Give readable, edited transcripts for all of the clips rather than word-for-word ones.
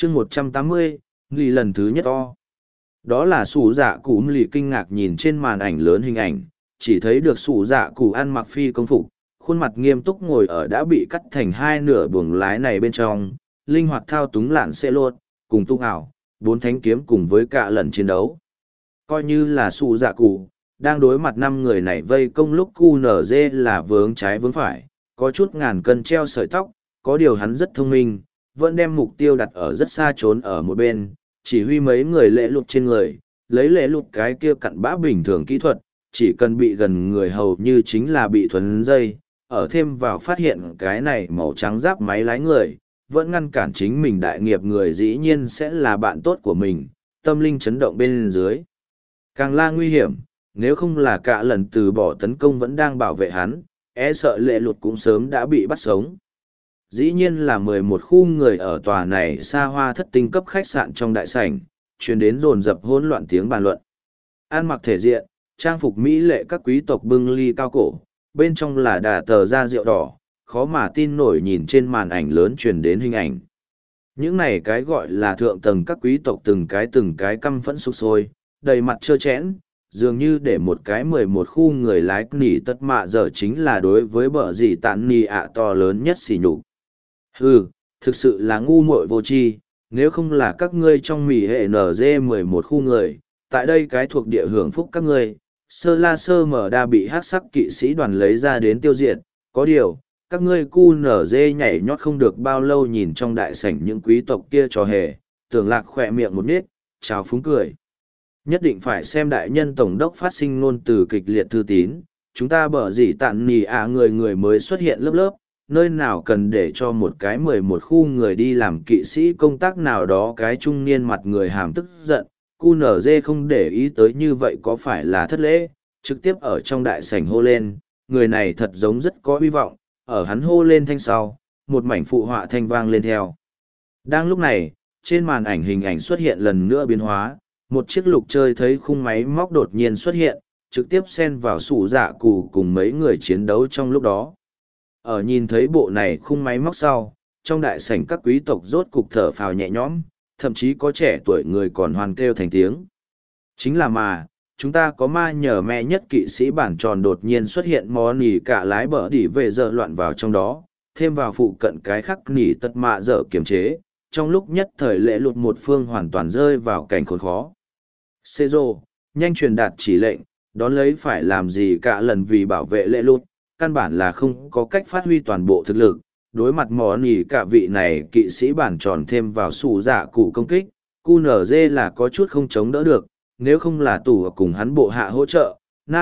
chương 180, lì lần thứ nhất to. Đó là sủ dạ cụ lì kinh ngạc nhìn trên màn ảnh lớn hình ảnh, chỉ thấy được sủ dạ cụ ăn mặc phi công phục, khuôn mặt nghiêm túc ngồi ở đã bị cắt thành hai nửa buồng lái này bên trong, linh hoạt thao túng lạn xe lột, cùng tung ảo, bốn thánh kiếm cùng với cả lần chiến đấu. Coi như là sủ dạ cụ, đang đối mặt 5 người này vây công lúc QNZ là vướng trái vướng phải, có chút ngàn cân treo sợi tóc, có điều hắn rất thông minh, vẫn đem mục tiêu đặt ở rất xa trốn ở một bên, chỉ huy mấy người lễ lục trên người, lấy lễ lục cái kia cặn bã bình thường kỹ thuật, chỉ cần bị gần người hầu như chính là bị thuấn dây, ở thêm vào phát hiện cái này màu trắng giáp máy lái người, vẫn ngăn cản chính mình đại nghiệp người dĩ nhiên sẽ là bạn tốt của mình, tâm linh chấn động bên dưới. Càng là nguy hiểm, nếu không là cả lần từ bỏ tấn công vẫn đang bảo vệ hắn, e sợ lệ lụt cũng sớm đã bị bắt sống. Dĩ nhiên là 11 khu người ở tòa này xa hoa thất tinh cấp khách sạn trong đại sảnh, truyền đến dồn dập hỗn loạn tiếng bàn luận. Ăn mặc thể diện, trang phục mỹ lệ các quý tộc bưng ly cao cổ, bên trong là đà tờ da rượu đỏ, khó mà tin nổi nhìn trên màn ảnh lớn truyền đến hình ảnh. Những này cái gọi là thượng tầng các quý tộc từng cái căm phẫn sục sôi, đầy mặt trơ trẽn, dường như để một cái 11 khu người lái nỉ tất mạ giờ chính là đối với bờ gì tạn nỉ ạ to lớn nhất xỉ nhục. Hừ, thực sự là ngu muội vô tri, nếu không là các ngươi trong mỉ hệ NG11 khu người, tại đây cái thuộc địa hưởng phúc các ngươi, sơ la sơ mở đa bị hát sắc kỵ sĩ đoàn lấy ra đến tiêu diệt, có điều, các ngươi cu nở dê nhảy nhót không được bao lâu nhìn trong đại sảnh những quý tộc kia trò hề, tưởng lạc khỏe miệng một nít, chào phúng cười. Nhất định phải xem đại nhân tổng đốc phát sinh ngôn từ kịch liệt thư tín, chúng ta bở gì tạn nì người người mới xuất hiện lớp lớp, nơi nào cần để cho một cái 11 khu người đi làm kỵ sĩ công tác nào đó cái trung niên mặt người hàm tức giận, QNZ không để ý tới như vậy có phải là thất lễ, trực tiếp ở trong đại sảnh hô lên, người này thật giống rất có hy vọng, ở hắn hô lên thanh sau, một mảnh phụ họa thanh vang lên theo. Đang lúc này, trên màn ảnh hình ảnh xuất hiện lần nữa biến hóa, một chiếc lục chơi thấy khung máy móc đột nhiên xuất hiện, trực tiếp xen vào sủ dạ cụ cùng mấy người chiến đấu trong lúc đó. Ở nhìn thấy bộ này khung máy móc sau, trong đại sảnh các quý tộc rốt cục thở phào nhẹ nhõm, thậm chí có trẻ tuổi người còn hoàn kêu thành tiếng. Chính là mà, chúng ta có ma nhờ me nhất kỵ sĩ bản tròn đột nhiên xuất hiện mò nỉ cả lái bờ đỉ về giờ loạn vào trong đó, thêm vào phụ cận cái khắc nỉ tật mạ dở kiềm chế, trong lúc nhất thời lễ lụt một phương hoàn toàn rơi vào cảnh khốn khó. Xê rô, nhanh truyền đạt chỉ lệnh, đón lấy phải làm gì cả lần vì bảo vệ lễ lụt, căn bản là không có cách phát huy toàn bộ thực lực. Đối mặt mò nỉ cả vị này kỵ sĩ bản tròn thêm vào sủ dạ cụ công kích, QNZ là có chút không chống đỡ được, nếu không là tủ cùng hắn bộ hạ hỗ trợ,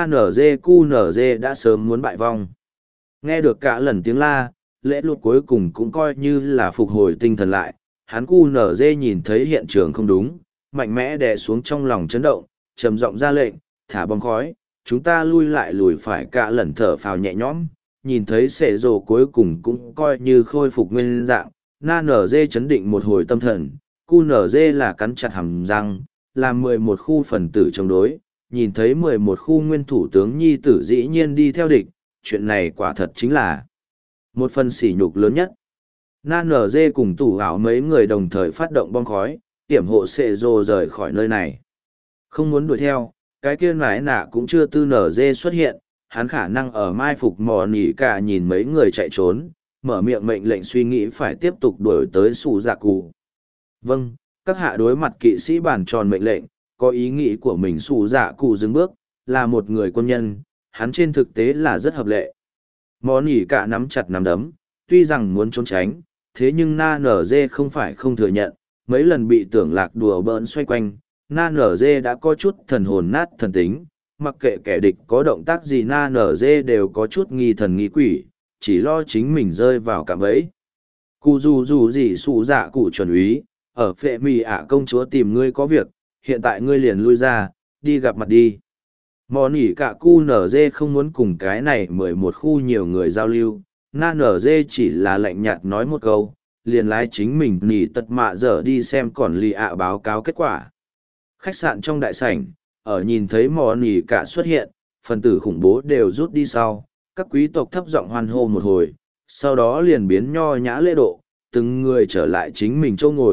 QNZ đã sớm muốn bại vong. Nghe được cả lần tiếng la, lễ lụt cuối cùng cũng coi như là phục hồi tinh thần lại, hắn QNZ nhìn thấy hiện trường không đúng, mạnh mẽ đè xuống trong lòng chấn động, trầm giọng ra lệnh, thả bom khói, chúng ta lui lại lùi phải cả lần thở phào nhẹ nhõm, nhìn thấy sệ rồ cuối cùng cũng coi như khôi phục nguyên dạng, NZ chấn định một hồi tâm thần, QNZ là cắn chặt hàm răng, làm 11 khu phần tử chống đối, nhìn thấy 11 khu nguyên thủ tướng nhi tử dĩ nhiên đi theo địch, chuyện này quả thật chính là một phần sỉ nhục lớn nhất. NZ cùng tủ ảo mấy người đồng thời phát động bom khói, tiểm hộ sệ rồ rời khỏi nơi này. Không muốn đuổi theo, cái kia nải nạ cũng chưa tư NZ xuất hiện, hắn khả năng ở mai phục mò nỉ cả nhìn mấy người chạy trốn, mở miệng mệnh lệnh suy nghĩ phải tiếp tục đuổi tới sủ dạ cụ. Vâng, các hạ đối mặt kỵ sĩ bản tròn mệnh lệnh, có ý nghĩ của mình sủ dạ cụ dừng bước, là một người quân nhân, hắn trên thực tế là rất hợp lệ. Mò nỉ cả nắm chặt nắm đấm, tuy rằng muốn trốn tránh, thế nhưng na nở dê không phải không thừa nhận, mấy lần bị tưởng lạc đùa bỡn xoay quanh, na nở dê đã có chút thần hồn nát thần tính, mặc kệ kẻ địch có động tác gì na nở dê đều có chút nghi thần nghi quỷ, chỉ lo chính mình rơi vào cạm bẫy. Cụ dù gì sụ dạ cụ chuẩn úy, ở phệ mì ạ công chúa tìm ngươi có việc, hiện tại ngươi liền lui ra, đi gặp mặt đi. Mò nỉ cả cu nở dê không muốn cùng cái này 11 khu nhiều người giao lưu, na nở dê chỉ là lạnh nhạt nói một câu, liền lái chính mình nỉ tật mạ dở đi xem còn lì ạ báo cáo kết quả. Khách sạn trong đại sảnh, ở nhìn thấy mò nỉ cả xuất hiện, phần tử khủng bố đều rút đi sau, các quý tộc thấp giọng hoan hô một hồi, sau đó liền biến nho nhã lễ độ, từng người trở lại chính mình chỗ ngồi,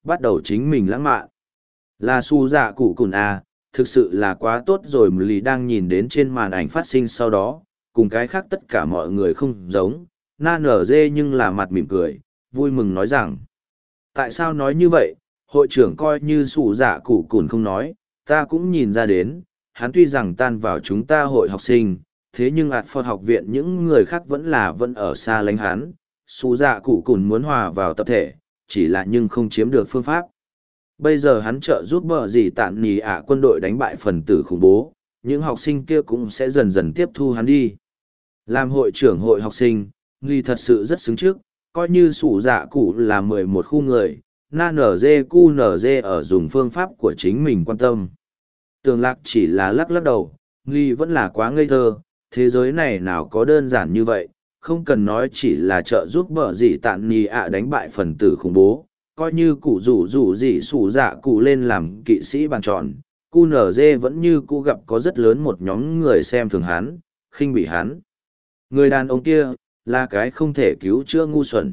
bắt đầu chính mình lãng mạn. Là su dạ cụ cùn à, thực sự là quá tốt rồi. Lì đang nhìn đến trên màn ảnh phát sinh sau đó, cùng cái khác tất cả mọi người không giống, na nở dê nhưng là mặt mỉm cười, vui mừng nói rằng. Tại sao nói như vậy, hội trưởng coi như su dạ cụ cùn không nói, ta cũng nhìn ra đến, hắn tuy rằng tan vào chúng ta hội học sinh, thế nhưng ạt phật học viện những người khác vẫn ở xa lánh hắn. Su dạ cụ cùn muốn hòa vào tập thể, chỉ là nhưng không chiếm được phương pháp. Bây giờ hắn trợ giúp bờ gì tạn nì ạ quân đội đánh bại phần tử khủng bố, những học sinh kia cũng sẽ dần dần tiếp thu hắn đi. Làm hội trưởng hội học sinh, Ly thật sự rất xứng trước, coi như sủ dạ cụ là 11 khu người, na nở dê cu nở dê ở dùng phương pháp của chính mình quan tâm. Tường lạc chỉ là lắc lắc đầu, Ly vẫn là quá ngây thơ, thế giới này nào có đơn giản như vậy, không cần nói chỉ là trợ giúp bờ gì tạn nì ạ đánh bại phần tử khủng bố, coi như cụ rủ gì sủ dạ cụ lên làm kỵ sĩ bàn tròn, cu nở dê vẫn như cụ gặp có rất lớn một nhóm người xem thường hắn, khinh bị hắn. Người đàn ông kia, là cái không thể cứu chữa ngu xuẩn.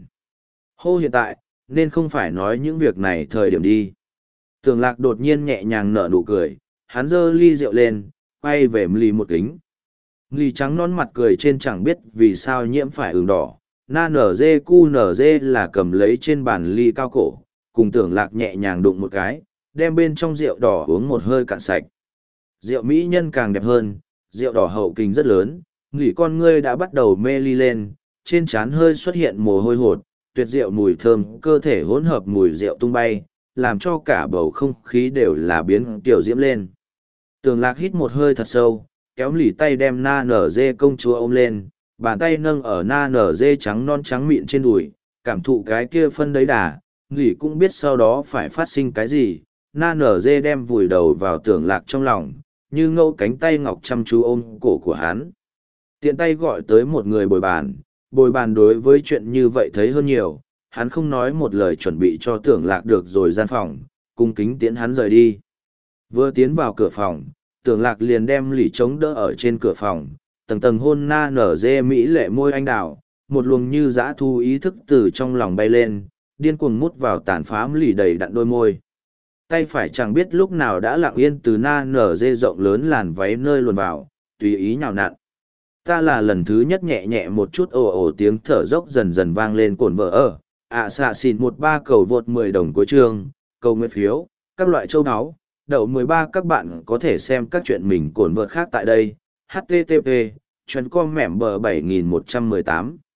Hô hiện tại, nên không phải nói những việc này thời điểm đi. Tường lạc đột nhiên nhẹ nhàng nở nụ cười, hắn giơ ly rượu lên, quay về Mli một kính. Mli trắng non mặt cười trên chẳng biết vì sao nhiễm phải ửng đỏ. Na nở dê cu nở dê là cầm lấy trên bàn ly cao cổ, cùng tưởng lạc nhẹ nhàng đụng một cái, đem bên trong rượu đỏ uống một hơi cạn sạch. Rượu mỹ nhân càng đẹp hơn, rượu đỏ hậu kinh rất lớn, nghỉ con ngươi đã bắt đầu mê ly lên, trên trán hơi xuất hiện mồ hôi hột, tuyệt rượu mùi thơm cơ thể hỗn hợp mùi rượu tung bay, làm cho cả bầu không khí đều là biến tiểu diễm lên. Tường lạc hít một hơi thật sâu, kéo lì tay đem na nở dê công chúa ôm lên, bàn tay nâng ở na nở dê trắng non trắng mịn trên đùi, cảm thụ cái kia phân đấy đà, lì cũng biết sau đó phải phát sinh cái gì. Na nở dê đem vùi đầu vào tưởng lạc trong lòng, như ngâu cánh tay ngọc chăm chú ôm cổ của hắn. Tiện tay gọi tới một người bồi bàn đối với chuyện như vậy thấy hơn nhiều, hắn không nói một lời chuẩn bị cho tưởng lạc được rồi gian phòng, cung kính tiễn hắn rời đi. Vừa tiến vào cửa phòng, tưởng lạc liền đem lì chống đỡ ở trên cửa phòng, tầng tầng hôn na nở dê mỹ lệ môi anh đào, một luồng như dã thu ý thức từ trong lòng bay lên, điên cuồng mút vào tàn phá lì đầy đặn đôi môi. Tay phải chẳng biết lúc nào đã lặng yên từ na nở dê rộng lớn làn váy nơi luồn vào, tùy ý nhào nặn. Ta là lần thứ nhất nhẹ nhẹ một chút ồ ồ tiếng thở dốc dần dần vang lên cồn vợ ở, xạ xìn 13 cầu vượt 10 đồng cuối chương, cầu nguyện phiếu, các loại châu áo, đậu 13 các bạn có thể xem các chuyện mình cồn vợt khác tại đây, http, chuyên com mẻm bờ 7118.